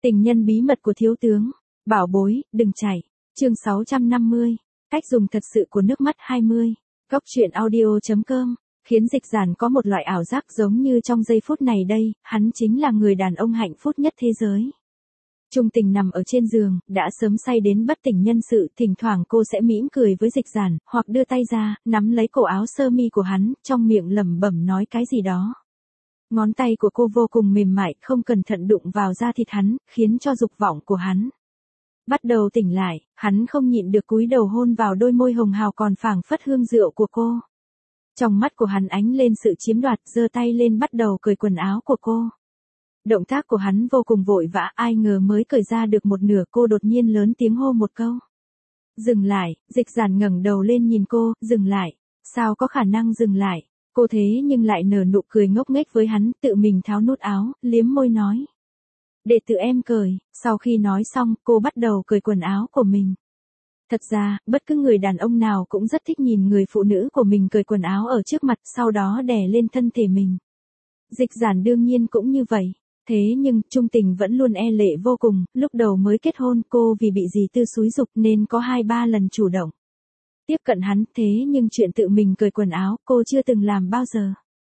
Tình nhân bí mật của thiếu tướng. Bảo bối, đừng chạy. Chương 650. Cách dùng thật sự của nước mắt 20. Góc truyện audio.com. Khiến Dịch Giản có một loại ảo giác giống như trong giây phút này đây, hắn chính là người đàn ông hạnh phúc nhất thế giới. Trung Tình nằm ở trên giường, đã sớm say đến bất tỉnh nhân sự, thỉnh thoảng cô sẽ mỉm cười với Dịch Giản, hoặc đưa tay ra, nắm lấy cổ áo sơ mi của hắn, trong miệng lẩm bẩm nói cái gì đó. Ngón tay của cô vô cùng mềm mại, không cẩn thận đụng vào da thịt hắn, khiến cho dục vọng của hắn bắt đầu tỉnh lại, hắn không nhịn được cúi đầu hôn vào đôi môi hồng hào còn phảng phất hương rượu của cô. Trong mắt của hắn ánh lên sự chiếm đoạt, giơ tay lên bắt đầu cởi quần áo của cô. Động tác của hắn vô cùng vội vã, ai ngờ mới cởi ra được một nửa cô đột nhiên lớn tiếng hô một câu. Dừng lại. Dịch Giản ngẩng đầu lên nhìn cô, dừng lại. Sao có khả năng dừng lại? Cô thế nhưng lại nở nụ cười ngốc nghếch với hắn, tự mình tháo nút áo, liếm môi nói. Để tự em cởi. Sau khi nói xong, cô bắt đầu cởi quần áo của mình. Thật ra, bất cứ người đàn ông nào cũng rất thích nhìn người phụ nữ của mình cởi quần áo ở trước mặt, sau đó đè lên thân thể mình. Dịch Giản đương nhiên cũng như vậy. Thế nhưng, Trung Tình vẫn luôn e lệ vô cùng, lúc đầu mới kết hôn cô vì bị dì Tư xúi giục nên có 2-3 lần chủ động tiếp cận hắn, thế nhưng chuyện tự mình cởi quần áo cô chưa từng làm bao giờ.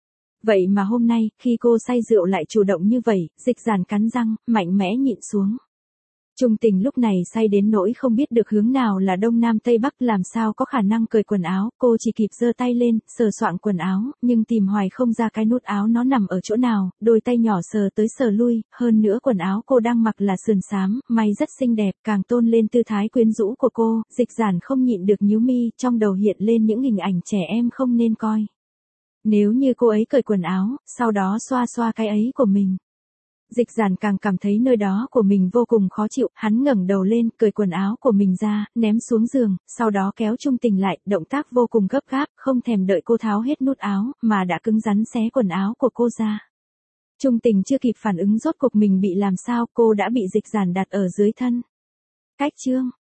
Vậy mà hôm nay, khi cô say rượu lại chủ động như vậy, Dịch Giản cắn răng, mạnh mẽ nhịn xuống. Trung Tình lúc này say đến nỗi không biết được hướng nào là đông nam tây bắc, làm sao có khả năng cởi quần áo, cô chỉ kịp giơ tay lên, sờ soạng quần áo, nhưng tìm hoài không ra cái nút áo nó nằm ở chỗ nào, đôi tay nhỏ sờ tới sờ lui, hơn nữa quần áo cô đang mặc là sườn xám, may rất xinh đẹp, càng tôn lên tư thái quyến rũ của cô, Dịch Giản không nhịn được nhíu mi, trong đầu hiện lên những hình ảnh trẻ em không nên coi. Nếu như cô ấy cởi quần áo, sau đó xoa xoa cái ấy của mình. Dịch Giản càng cảm thấy nơi đó của mình vô cùng khó chịu, hắn ngẩng đầu lên, cởi quần áo của mình ra, ném xuống giường, sau đó kéo Trung Tình lại, động tác vô cùng gấp gáp, không thèm đợi cô tháo hết nút áo, mà đã cứng rắn xé quần áo của cô ra. Trung Tình chưa kịp phản ứng rốt cuộc mình bị làm sao, cô đã bị Dịch Giản đặt ở dưới thân. Cách chương.